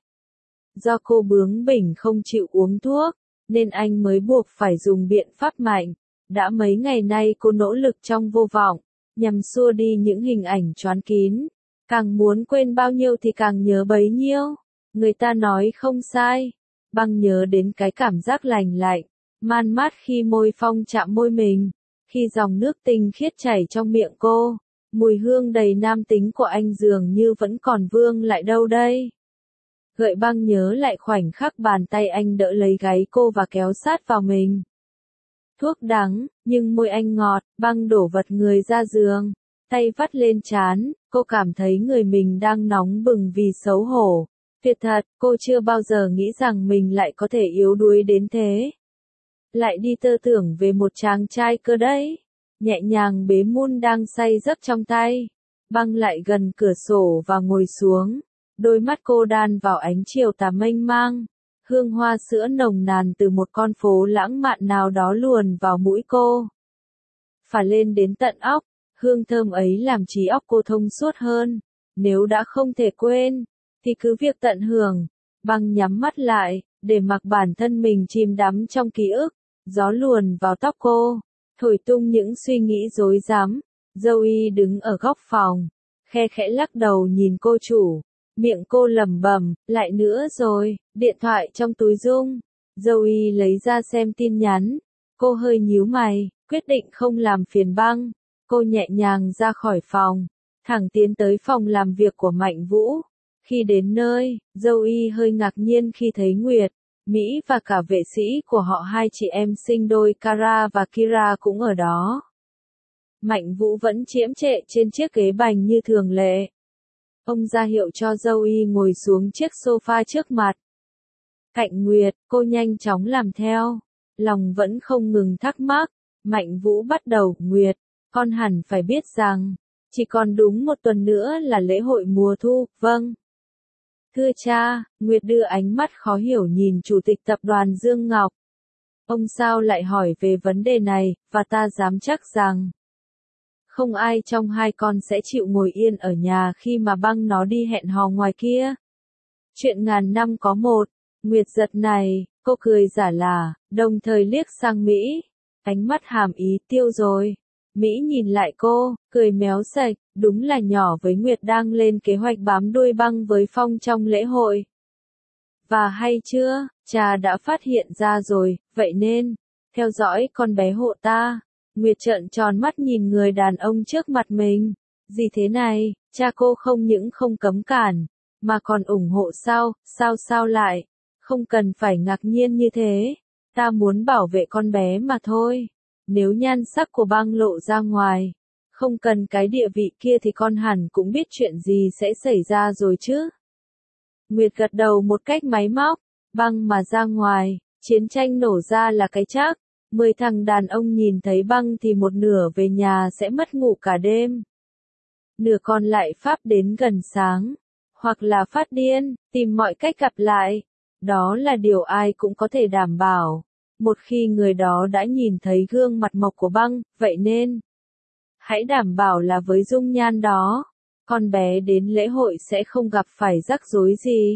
Do cô bướng bỉnh không chịu uống thuốc, nên anh mới buộc phải dùng biện pháp mạnh. Đã mấy ngày nay cô nỗ lực trong vô vọng, nhằm xua đi những hình ảnh choán kín. Càng muốn quên bao nhiêu thì càng nhớ bấy nhiêu. Người ta nói không sai. Băng nhớ đến cái cảm giác lành lạnh, man mát khi môi Phong chạm môi mình. Khi dòng nước tinh khiết chảy trong miệng cô, mùi hương đầy nam tính của anh dường như vẫn còn vương lại đâu đây. Gợi Băng nhớ lại khoảnh khắc bàn tay anh đỡ lấy gáy cô và kéo sát vào mình. Thuốc đắng, nhưng môi anh ngọt. Băng đổ vật người ra giường, tay vắt lên trán, cô cảm thấy người mình đang nóng bừng vì xấu hổ. Tuyệt thật, cô chưa bao giờ nghĩ rằng mình lại có thể yếu đuối đến thế. Lại đi tơ tưởng về một chàng trai cơ đấy. Nhẹ nhàng bế Moon đang say giấc trong tay. Băng lại gần cửa sổ và ngồi xuống. Đôi mắt cô đan vào ánh chiều tà mênh mang. Hương hoa sữa nồng nàn từ một con phố lãng mạn nào đó luồn vào mũi cô. Phả lên đến tận óc, hương thơm ấy làm trí óc cô thông suốt hơn. Nếu đã không thể quên, thì cứ việc tận hưởng. Băng nhắm mắt lại, để mặc bản thân mình chìm đắm trong ký ức. Gió luồn vào tóc cô, thổi tung những suy nghĩ rối rắm. Dâu Y đứng ở góc phòng, khe khẽ lắc đầu nhìn cô chủ. Miệng cô lẩm bẩm, lại nữa rồi, điện thoại trong túi Dung. Zoe lấy ra xem tin nhắn. Cô hơi nhíu mày, quyết định không làm phiền Băng. Cô nhẹ nhàng ra khỏi phòng, thẳng tiến tới phòng làm việc của Mạnh Vũ. Khi đến nơi, Zoe hơi ngạc nhiên khi thấy Nguyệt, Mỹ và cả vệ sĩ của họ, hai chị em sinh đôi Kara và Kira cũng ở đó. Mạnh Vũ vẫn chiếm trệ trên chiếc ghế bành như thường lệ. Ông ra hiệu cho Zoe ngồi xuống chiếc sofa trước mặt. Cạnh Nguyệt, cô nhanh chóng làm theo. Lòng vẫn không ngừng thắc mắc. Mạnh Vũ bắt đầu, Nguyệt, con hẳn phải biết rằng, chỉ còn đúng một tuần nữa là lễ hội mùa thu, vâng. Thưa cha, Nguyệt đưa ánh mắt khó hiểu nhìn chủ tịch tập đoàn Dương Ngọc. Ông sao lại hỏi về vấn đề này, và ta dám chắc rằng, không ai trong hai con sẽ chịu ngồi yên ở nhà khi mà Băng nó đi hẹn hò ngoài kia. Chuyện ngàn năm có một. Nguyệt giật này, cô cười giả là, đồng thời liếc sang Mỹ. Ánh mắt hàm ý tiêu rồi. Mỹ nhìn lại cô, cười méo sạch, đúng là nhỏ với Nguyệt đang lên kế hoạch bám đuôi Băng với Phong trong lễ hội. Và hay chưa, cha đã phát hiện ra rồi, vậy nên, theo dõi con bé hộ ta. Nguyệt trợn tròn mắt nhìn người đàn ông trước mặt mình. Gì thế này, cha cô không những không cấm cản, mà còn ủng hộ sao, sao lại, không cần phải ngạc nhiên như thế. Ta muốn bảo vệ con bé mà thôi. Nếu nhan sắc của Băng lộ ra ngoài, không cần cái địa vị kia thì con hẳn cũng biết chuyện gì sẽ xảy ra rồi chứ. Nguyệt gật đầu một cách máy móc. Băng mà ra ngoài, chiến tranh nổ ra là cái chắc. 10 thằng đàn ông nhìn thấy Băng thì một nửa về nhà sẽ mất ngủ cả đêm. Nửa còn lại pháp đến gần sáng. Hoặc là phát điên, tìm mọi cách gặp lại. Đó là điều ai cũng có thể đảm bảo. Một khi người đó đã nhìn thấy gương mặt mộc của Băng, vậy nên, hãy đảm bảo là với dung nhan đó, con bé đến lễ hội sẽ không gặp phải rắc rối gì.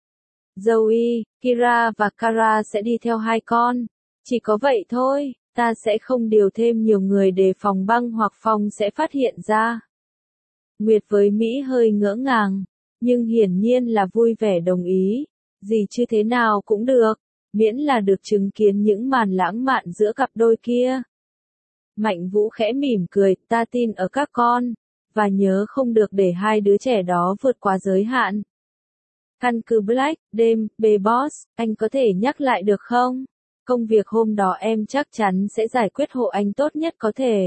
Zoe, Kira và Kara sẽ đi theo hai con. Chỉ có vậy thôi, ta sẽ không điều thêm nhiều người đề phòng Băng hoặc Phong sẽ phát hiện ra. Nguyệt với Mỹ hơi ngỡ ngàng, nhưng hiển nhiên là vui vẻ đồng ý. Gì chứ thế nào cũng được, miễn là được chứng kiến những màn lãng mạn giữa cặp đôi kia. Mạnh Vũ khẽ mỉm cười, ta tin ở các con, và nhớ không được để hai đứa trẻ đó vượt quá giới hạn. Căn cứ Black, đêm, B-Boss, anh có thể nhắc lại được không? Công việc hôm đó em chắc chắn sẽ giải quyết hộ anh tốt nhất có thể.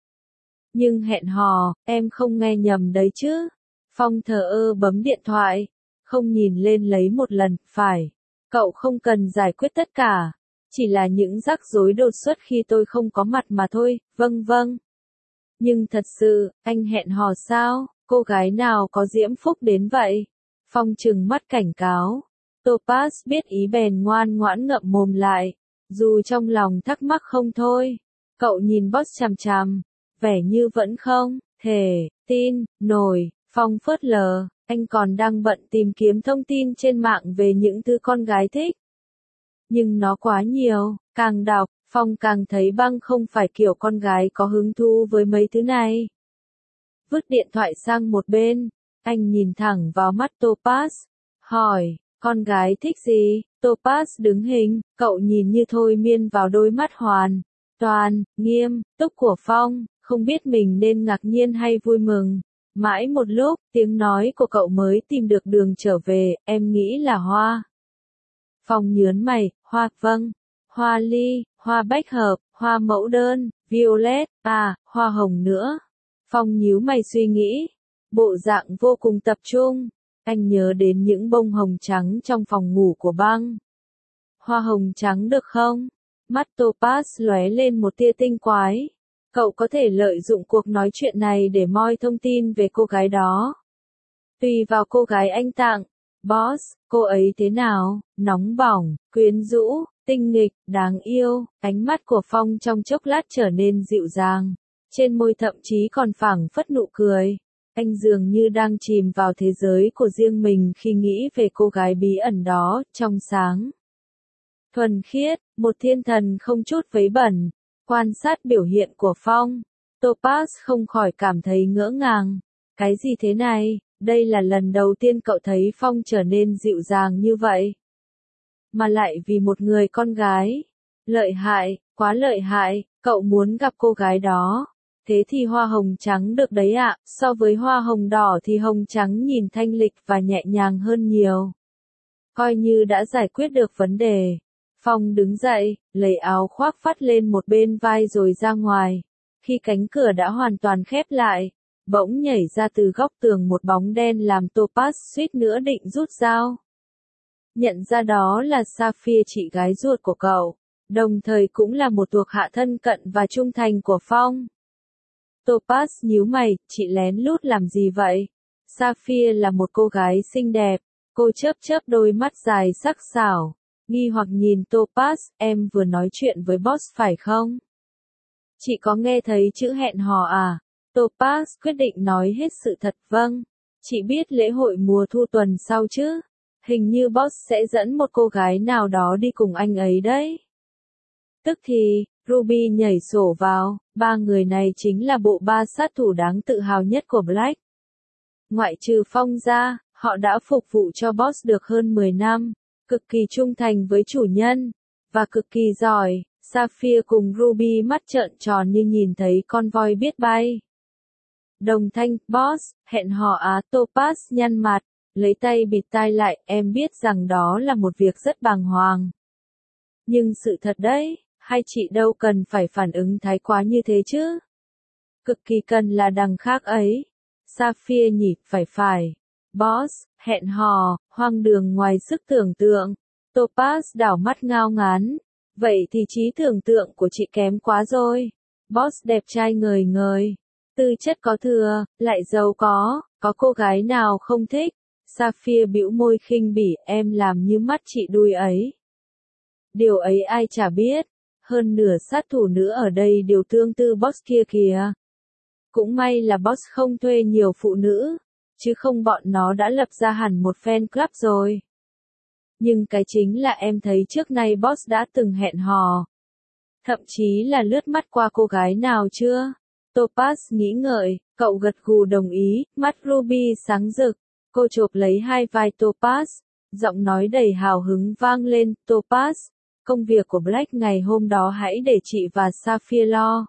Nhưng hẹn hò, em không nghe nhầm đấy chứ? Phong thờ ơ bấm điện thoại, không nhìn lên lấy một lần, phải. Cậu không cần giải quyết tất cả. Chỉ là những rắc rối đột xuất khi tôi không có mặt mà thôi, vâng. Nhưng thật sự, anh hẹn hò sao? Cô gái nào có diễm phúc đến vậy? Phong trừng mắt cảnh cáo. Topaz biết ý bèn ngoan ngoãn ngậm mồm lại. Dù trong lòng thắc mắc không thôi. Cậu nhìn boss chằm chằm. Vẻ như vẫn không thể tin nổi. Phong phớt lờ. Anh còn đang bận tìm kiếm thông tin trên mạng về những thứ con gái thích. Nhưng nó quá nhiều, càng đọc, Phong càng thấy Băng không phải kiểu con gái có hứng thú với mấy thứ này. Vứt điện thoại sang một bên, anh nhìn thẳng vào mắt Topaz, hỏi, con gái thích gì? Topaz đứng hình, cậu nhìn như thôi miên vào đôi mắt hoàn toàn, nghiêm túc của Phong, không biết mình nên ngạc nhiên hay vui mừng. Mãi một lúc, tiếng nói của cậu mới tìm được đường trở về, em nghĩ là hoa. Phong nhớn mày, hoa, vâng, hoa ly, hoa bách hợp, hoa mẫu đơn, violet, hoa hồng nữa. Phong nhíu mày suy nghĩ, bộ dạng vô cùng tập trung, anh nhớ đến những bông hồng trắng trong phòng ngủ của Băng. Hoa hồng trắng được không? Mắt Topaz lóe lên một tia tinh quái. Cậu có thể lợi dụng cuộc nói chuyện này để moi thông tin về cô gái đó. Tùy vào cô gái anh tặng. Boss, cô ấy thế nào? Nóng bỏng, quyến rũ, tinh nghịch, đáng yêu. Ánh mắt của Phong trong chốc lát trở nên dịu dàng. Trên môi thậm chí còn phảng phất nụ cười. Anh dường như đang chìm vào thế giới của riêng mình khi nghĩ về cô gái bí ẩn đó, trong sáng. Thuần khiết, một thiên thần không chút vấy bẩn. Quan sát biểu hiện của Phong, Topaz không khỏi cảm thấy ngỡ ngàng. Cái gì thế này? Đây là lần đầu tiên cậu thấy Phong trở nên dịu dàng như vậy. Mà lại vì một người con gái. Lợi hại, quá lợi hại, cậu muốn gặp cô gái đó. Thế thì hoa hồng trắng được đấy ạ, so với hoa hồng đỏ thì hồng trắng nhìn thanh lịch và nhẹ nhàng hơn nhiều. Coi như đã giải quyết được vấn đề. Phong đứng dậy, lấy áo khoác vắt lên một bên vai rồi ra ngoài. Khi cánh cửa đã hoàn toàn khép lại, bỗng nhảy ra từ góc tường một bóng đen làm Topaz suýt nữa định rút dao. Nhận ra đó là Sapphire, chị gái ruột của cậu, đồng thời cũng là một thuộc hạ thân cận và trung thành của Phong. Topaz nhíu mày, chị lén lút làm gì vậy? Sapphire là một cô gái xinh đẹp, cô chớp chớp đôi mắt dài sắc sảo, nghi hoặc nhìn Topaz, em vừa nói chuyện với boss phải không? Chị có nghe thấy chữ hẹn hò à? Topaz quyết định nói hết sự thật. Vâng, chị biết lễ hội mùa thu tuần sau chứ? Hình như boss sẽ dẫn một cô gái nào đó đi cùng anh ấy đấy. Tức thì, Ruby nhảy sổ vào, ba người này chính là bộ ba sát thủ đáng tự hào nhất của Black. Ngoại trừ Phong ra, họ đã phục vụ cho boss được hơn 10 năm, cực kỳ trung thành với chủ nhân, và cực kỳ giỏi. Sapphire cùng Ruby mắt trợn tròn như nhìn thấy con voi biết bay. Đồng thanh, boss, hẹn hò á. Topaz nhăn mặt, lấy tay bịt tai lại, em biết rằng đó là một việc rất bàng hoàng. Nhưng sự thật đấy, hay chị đâu cần phải phản ứng thái quá như thế chứ? Cực kỳ cần là đằng khác ấy. Sapphire nhịp phải. Boss, hẹn hò, hoang đường ngoài sức tưởng tượng. Topaz đảo mắt ngao ngán. Vậy thì trí tưởng tượng của chị kém quá rồi. Boss đẹp trai ngời ngời, tư chất có thừa, lại giàu có cô gái nào không thích? Sapphire bĩu môi khinh bỉ, em làm như mắt chị đuôi ấy. Điều ấy ai chả biết, hơn nửa sát thủ nữa ở đây đều tương tư boss kia kìa. Cũng may là boss không thuê nhiều phụ nữ, chứ không bọn nó đã lập ra hẳn một fan club rồi. Nhưng cái chính là em thấy trước nay boss đã từng hẹn hò. Thậm chí là lướt mắt qua cô gái nào chưa? Topaz nghĩ ngợi, cậu gật gù đồng ý, mắt Ruby sáng rực. Cô chộp lấy hai vai Topaz, giọng nói đầy hào hứng vang lên, Topaz, công việc của Black ngày hôm đó hãy để chị và Sapphire lo.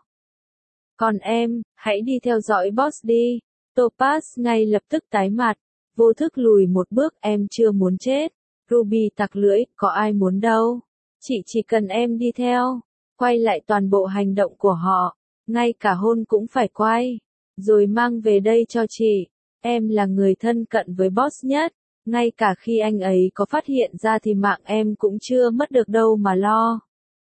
Còn em, hãy đi theo dõi boss đi. Topaz ngay lập tức tái mặt, vô thức lùi một bước, em chưa muốn chết. Ruby tặc lưỡi, có ai muốn đâu. Chị chỉ cần em đi theo, quay lại toàn bộ hành động của họ, ngay cả hôn cũng phải quay, rồi mang về đây cho chị. Em là người thân cận với boss nhất, ngay cả khi anh ấy có phát hiện ra thì mạng em cũng chưa mất được đâu mà lo.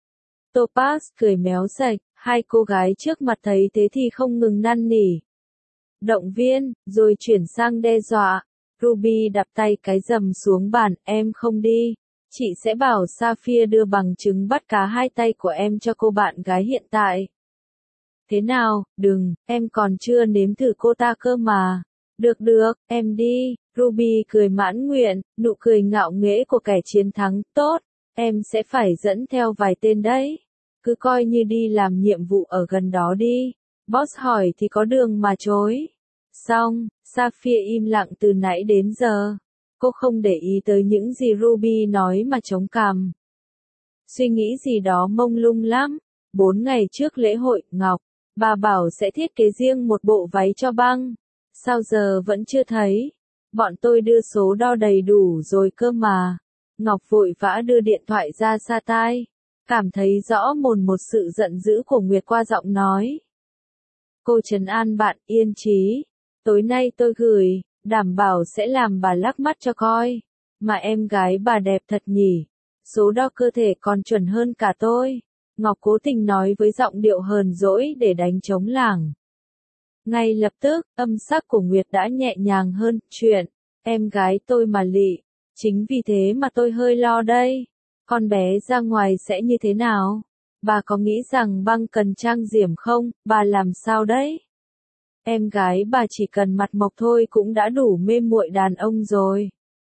Topaz cười méo sạch, hai cô gái trước mặt thấy thế thì không ngừng năn nỉ. Động viên, rồi chuyển sang đe dọa. Ruby đạp tay cái rầm xuống bàn, em không đi. Chị sẽ bảo Sapphire đưa bằng chứng bắt cá hai tay của em cho cô bạn gái hiện tại. Thế nào, đừng, em còn chưa nếm thử cô ta cơ mà. Được, em đi. Ruby cười mãn nguyện, nụ cười ngạo nghễ của kẻ chiến thắng. Tốt, em sẽ phải dẫn theo vài tên đấy. Cứ coi như đi làm nhiệm vụ ở gần đó đi. Boss hỏi thì có đường mà chối. Xong, Sapphire im lặng từ nãy đến giờ. Cô không để ý tới những gì Ruby nói mà chống cằm. Suy nghĩ gì đó mông lung lắm. 4 ngày trước lễ hội, Ngọc, bà bảo sẽ thiết kế riêng một bộ váy cho Băng. Sao giờ vẫn chưa thấy? Bọn tôi đưa số đo đầy đủ rồi cơ mà. Ngọc vội vã đưa điện thoại ra xa tai. Cảm thấy rõ mồn một sự giận dữ của Nguyệt qua giọng nói. Cô trấn an bạn, yên trí. Tối nay tôi gửi, đảm bảo sẽ làm bà lắc mắt cho coi. Mà em gái bà đẹp thật nhỉ. Số đo cơ thể còn chuẩn hơn cả tôi. Ngọc cố tình nói với giọng điệu hờn dỗi để đánh trống lảng. Ngay lập tức, âm sắc của Nguyệt đã nhẹ nhàng hơn. Chuyện, em gái tôi mà lị. Chính vì thế mà tôi hơi lo đây. Con bé ra ngoài sẽ như thế nào? Bà có nghĩ rằng Băng cần trang điểm không? Bà làm sao đấy? Em gái bà chỉ cần mặt mộc thôi cũng đã đủ mê muội đàn ông rồi.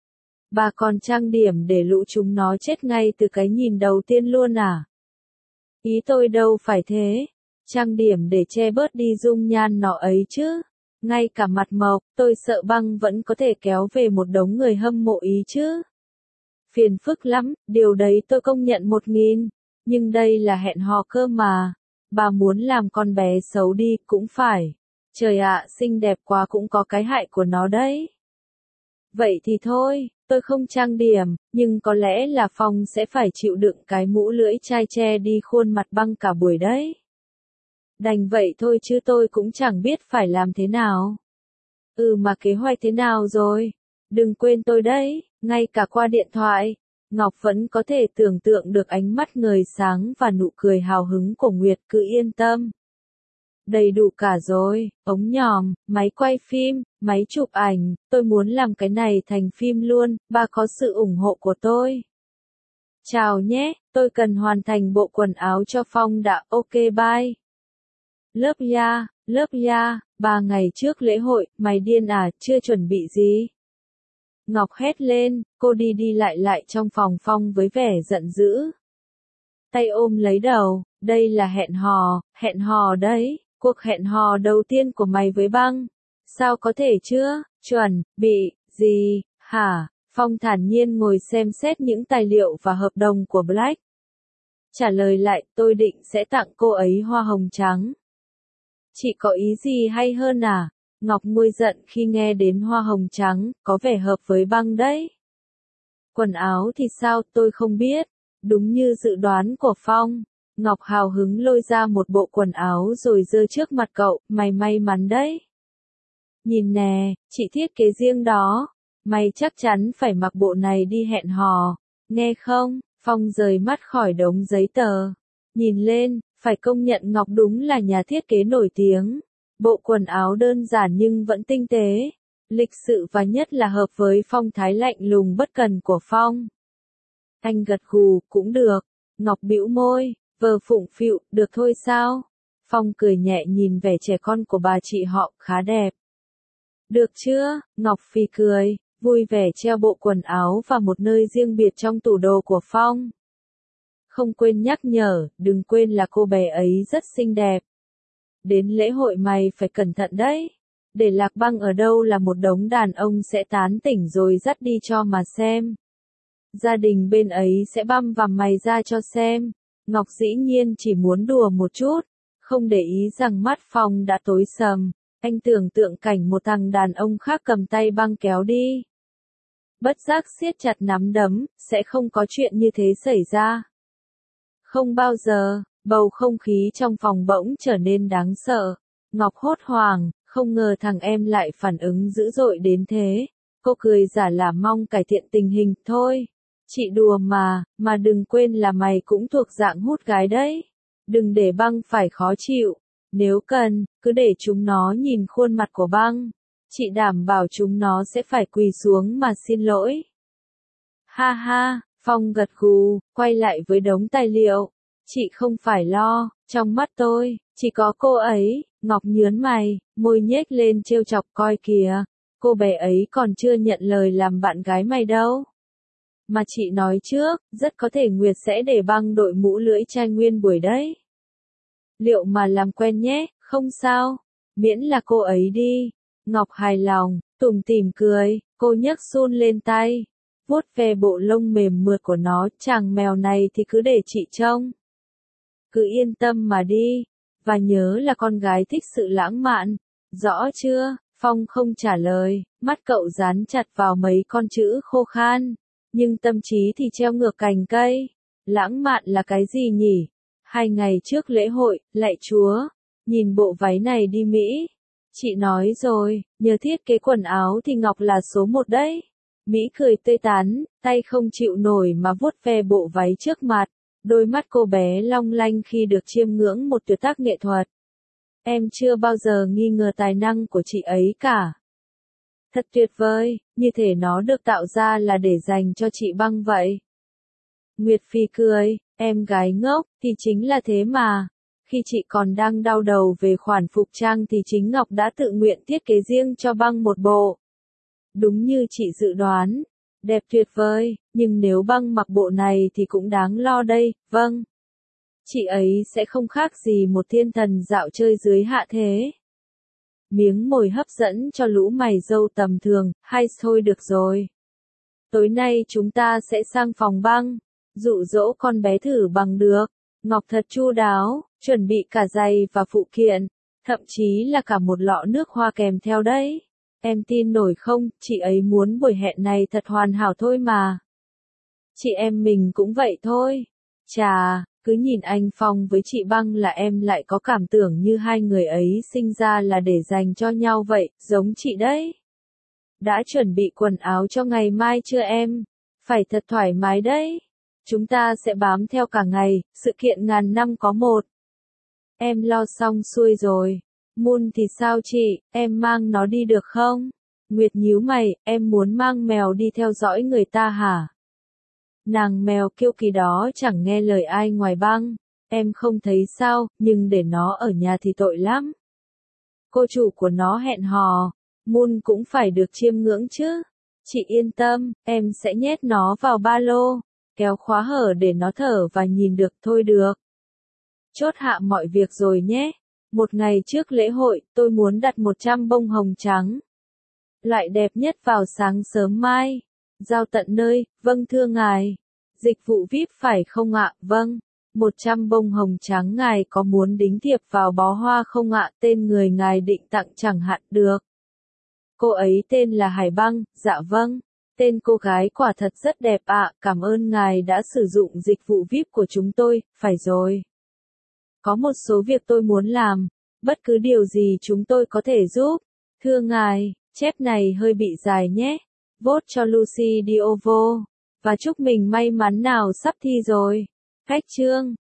Bà còn trang điểm để lũ chúng nó chết ngay từ cái nhìn đầu tiên luôn à? Ý tôi đâu phải thế. Trang điểm để che bớt đi dung nhan nó ấy chứ. Ngay cả mặt mộc, tôi sợ băng vẫn có thể kéo về một đống người hâm mộ ý chứ. Phiền phức lắm, điều đấy tôi công nhận 1000, nhưng đây là hẹn hò cơ mà. Bà muốn làm con bé xấu đi cũng phải. Trời ạ, xinh đẹp quá cũng có cái hại của nó đấy. Vậy thì thôi, tôi không trang điểm, nhưng có lẽ là Phong sẽ phải chịu đựng cái mũ lưỡi chai che đi khuôn mặt băng cả buổi đấy. Đành vậy thôi chứ tôi cũng chẳng biết phải làm thế nào. Mà kế hoạch thế nào rồi? Đừng quên tôi đấy, ngay cả qua điện thoại, Ngọc vẫn có thể tưởng tượng được ánh mắt ngời sáng và nụ cười hào hứng của Nguyệt, cứ yên tâm. Đầy đủ cả rồi, ống nhòm, máy quay phim, máy chụp ảnh, tôi muốn làm cái này thành phim luôn, bà có sự ủng hộ của tôi. Chào nhé, tôi cần hoàn thành bộ quần áo cho Phong đã, ok bye. Lớp ya, 3 ngày trước lễ hội, mày điên à, chưa chuẩn bị gì? Ngọc hét lên, cô đi lại trong phòng Phong với vẻ giận dữ. Tay ôm lấy đầu, đây là hẹn hò đấy, cuộc hẹn hò đầu tiên của mày với băng. Sao có thể chưa, chuẩn, bị, gì, hả? Phong thản nhiên ngồi xem xét những tài liệu và hợp đồng của Black. Trả lời lại, tôi định sẽ tặng cô ấy hoa hồng trắng. Chị có ý gì hay hơn à? Ngọc nguôi giận khi nghe đến hoa hồng trắng, có vẻ hợp với băng đấy. Quần áo thì sao, tôi không biết. Đúng như dự đoán của Phong, Ngọc hào hứng lôi ra một bộ quần áo rồi giơ trước mặt cậu, mày may mắn đấy. Nhìn nè, chị thiết kế riêng đó. Mày chắc chắn phải mặc bộ này đi hẹn hò, nghe không? Phong rời mắt khỏi đống giấy tờ. Nhìn lên, phải công nhận Ngọc đúng là nhà thiết kế nổi tiếng. Bộ quần áo đơn giản nhưng vẫn tinh tế, lịch sự và nhất là hợp với phong thái lạnh lùng bất cần của Phong. Anh gật gù, cũng được. Ngọc bĩu môi, vờ phụng phịu, được thôi sao? Phong cười nhẹ nhìn vẻ trẻ con của bà chị họ, khá đẹp. Được chưa? Ngọc phì cười, vui vẻ treo bộ quần áo vào một nơi riêng biệt trong tủ đồ của Phong. Không quên nhắc nhở, đừng quên là cô bé ấy rất xinh đẹp. Đến lễ hội mày phải cẩn thận đấy. Để Lạc Băng ở đâu là một đống đàn ông sẽ tán tỉnh rồi dắt đi cho mà xem. Gia đình bên ấy sẽ băm vằm mày ra cho xem. Ngọc dĩ nhiên chỉ muốn đùa một chút, không để ý rằng mắt Phong đã tối sầm. Anh tưởng tượng cảnh một thằng đàn ông khác cầm tay băng kéo đi. Bất giác siết chặt nắm đấm, sẽ không có chuyện như thế xảy ra. Không bao giờ. Bầu không khí trong phòng bỗng trở nên đáng sợ. Ngọc hốt hoảng, không ngờ thằng em lại phản ứng dữ dội đến thế. Cô cười giả là mong cải thiện tình hình thôi. Chị đùa mà đừng quên là mày cũng thuộc dạng hút gái đấy. Đừng để băng phải khó chịu. Nếu cần, cứ để chúng nó nhìn khuôn mặt của băng. Chị đảm bảo chúng nó sẽ phải quỳ xuống mà xin lỗi. Ha ha, Phong gật gù, quay lại với đống tài liệu. Chị không phải lo, trong mắt tôi, chỉ có cô ấy. Ngọc nhớn mày, môi nhếch lên trêu chọc, coi kìa, cô bé ấy còn chưa nhận lời làm bạn gái mày đâu. Mà chị nói trước, rất có thể Nguyệt sẽ để băng đội mũ lưỡi chai nguyên buổi đấy. Liệu mà làm quen nhé, không sao, miễn là cô ấy đi. Ngọc hài lòng, tủm tỉm cười, cô nhấc Sun lên tay, vuốt ve bộ lông mềm mượt của nó, chàng mèo này thì cứ để chị trông. Cứ yên tâm mà đi, và nhớ là con gái thích sự lãng mạn, rõ chưa? Phong không trả lời, mắt cậu dán chặt vào mấy con chữ khô khan, nhưng tâm trí thì treo ngược cành cây. Lãng mạn là cái gì nhỉ? 2 ngày trước lễ hội, lạy Chúa, nhìn bộ váy này đi Mỹ. Chị nói rồi, nhờ thiết kế quần áo thì Ngọc là số 1 đấy. Mỹ cười tươi tắn, tay không chịu nổi mà vuốt ve bộ váy trước mặt. Đôi mắt cô bé long lanh khi được chiêm ngưỡng một tuyệt tác nghệ thuật. Em chưa bao giờ nghi ngờ tài năng của chị ấy cả. Thật tuyệt vời, như thể nó được tạo ra là để dành cho chị băng vậy. Nguyệt Phi cười, em gái ngốc, thì chính là thế mà. Khi chị còn đang đau đầu về khoản phục trang thì chính Ngọc đã tự nguyện thiết kế riêng cho băng một bộ. Đúng như chị dự đoán. Đẹp tuyệt vời, nhưng nếu băng mặc bộ này thì cũng đáng lo đây, vâng. Chị ấy sẽ không khác gì một thiên thần dạo chơi dưới hạ thế. miếng mồi hấp dẫn cho lũ mày râu tầm thường, hay thôi được rồi. Tối nay chúng ta sẽ sang phòng băng, dụ dỗ con bé thử bằng được. Ngọc thật chu đáo, chuẩn bị cả giày và phụ kiện, thậm chí là cả một lọ nước hoa kèm theo đấy. Em tin nổi không, chị ấy muốn buổi hẹn này thật hoàn hảo thôi mà. Chị em mình cũng vậy thôi. Chà, cứ nhìn anh Phong với chị Băng là em lại có cảm tưởng như hai người ấy sinh ra là để dành cho nhau vậy, giống chị đấy. Đã chuẩn bị quần áo cho ngày mai chưa em? Phải thật thoải mái đấy. Chúng ta sẽ bám theo cả ngày, sự kiện ngàn năm có một. Em lo xong xuôi rồi. Moon thì sao chị, em mang nó đi được không? Nguyệt nhíu mày, em muốn mang mèo đi theo dõi người ta hả? Nàng mèo kiêu kỳ đó chẳng nghe lời ai ngoài Băng. Em không thấy sao, nhưng để nó ở nhà thì tội lắm. Cô chủ của nó hẹn hò. Moon cũng phải được chiêm ngưỡng chứ. Chị yên tâm, em sẽ nhét nó vào ba lô, kéo khóa hở để nó thở và nhìn được thôi được. Chốt hạ mọi việc rồi nhé. Một ngày trước lễ hội, tôi muốn đặt 100 bông hồng trắng. Loại đẹp nhất vào sáng sớm mai. Giao tận nơi, vâng thưa ngài. Dịch vụ VIP phải không ạ? Vâng. 100 bông hồng trắng ngài có muốn đính thiệp vào bó hoa không ạ? Tên người ngài định tặng chẳng hạn được. Cô ấy tên là Hải Băng, dạ vâng. Tên cô gái quả thật rất đẹp ạ, cảm ơn ngài đã sử dụng dịch vụ VIP của chúng tôi, phải rồi. Có một số việc tôi muốn làm, bất cứ điều gì chúng tôi có thể giúp. Thưa ngài, chép này hơi bị dài nhé. Vote cho Lucy Diovo. Và chúc mình may mắn nào sắp thi rồi. Cách chương.